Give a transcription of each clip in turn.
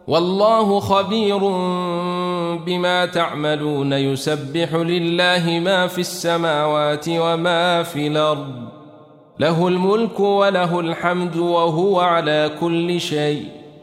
والله خبير بما تعملون يسبح لله ما في السماوات وما في الأرض له الملك وله الحمد وهو على كل شيء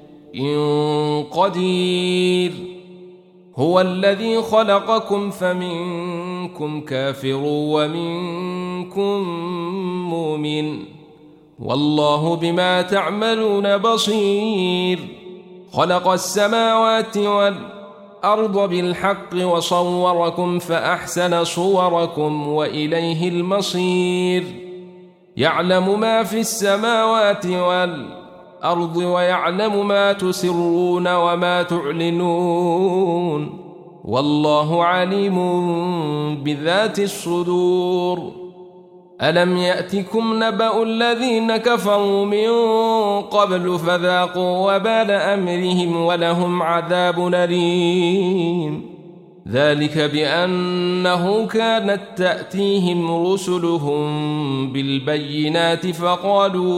قدير هو الذي خلقكم فمنكم كافر ومنكم مؤمن والله بما تعملون بصير خلق السماوات والأرض بالحق وصوركم فأحسن صوركم وإليه المصير يعلم ما في السماوات والأرض ويعلم ما تسرون وما تعلنون والله عليم بذات الصدور ألم يأتكم نبأ الذين كفروا من قبل فذاقوا وبال أمرهم ولهم عذاب أليم ذلك بأنه كانت تأتيهم رسلهم بالبينات فقالوا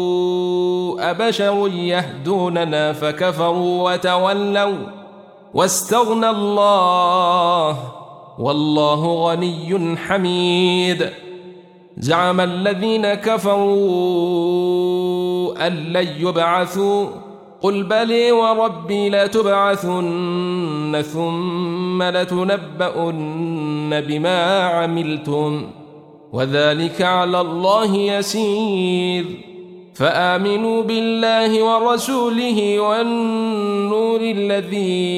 أبشر يهدوننا فكفروا وتولوا واستغنى الله والله غني حميد زعم الذين كفروا أن لن يبعثوا قل بلي وربي لتبعثن ثم لتنبؤن بما عملتم وذلك على الله يسير فآمنوا بالله ورسوله والنور الذي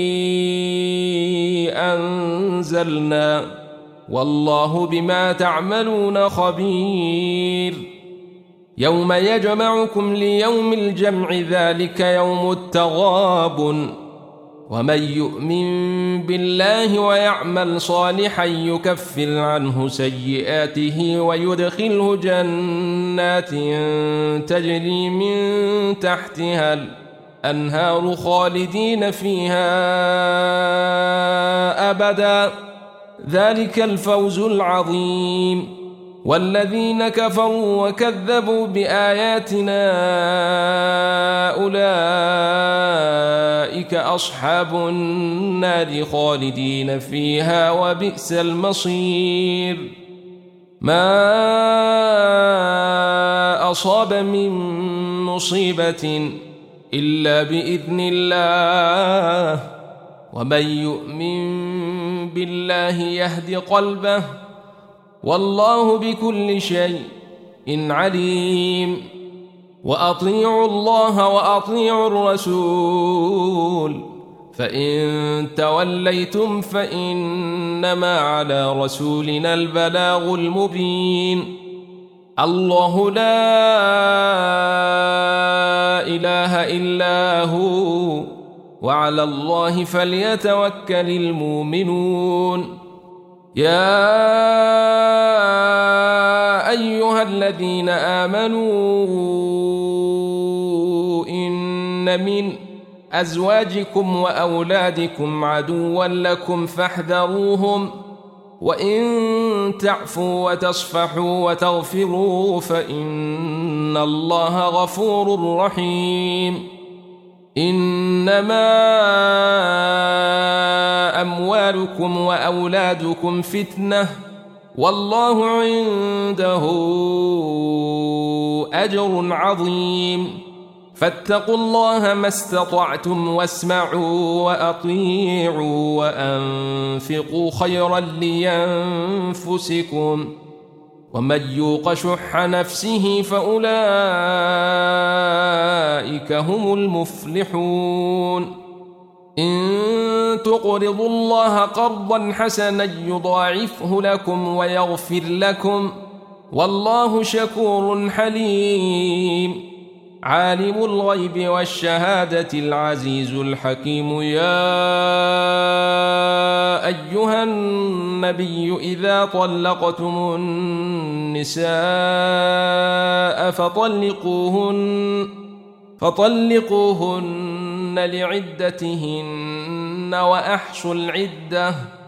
أنزلنا والله بما تعملون خبير يوم يجمعكم ليوم الجمع ذلك يوم التغابن ومن يؤمن بالله ويعمل صالحا يكفر عنه سيئاته ويدخله جنات تجري من تحتها الأنهار خالدين فيها أبدا ذلك الفوز العظيم والذين كفروا وكذبوا بآياتنا أولئك أصحاب النار خالدين فيها وبئس المصير ما أصاب من مصيبة إلا بإذن الله ومن يؤمن بالله يهد قلبه والله بكل شيء عليم وأطيعوا الله وأطيعوا الرسول فإن توليتم فإنما على رسولنا البلاغ المبين الله لا إله إلا هو وعلى الله فليتوكل المؤمنون يا أيها الذين آمنوا إن من أزواجكم وأولادكم عدوا لكم فاحذروهم وإن تعفوا وتصفحوا وتغفروا فإن الله غفور رحيم إنما أموالكم وأولادكم فتنة والله عنده أجر عظيم فاتقوا الله ما استطعتم واسمعوا وأطيعوا وأنفقوا خيرا لأنفسكم ومن يوق شح نفسه فأولئك هم المفلحون إن تقرضوا الله قرضا حسنا يضاعفه لكم ويغفر لكم والله شكور حليم عالم الغيب والشهادة العزيز الحكيم يا أيها النبي إذا طلقتم النساء فطلقوهن لعدتهن وأحصوا العدة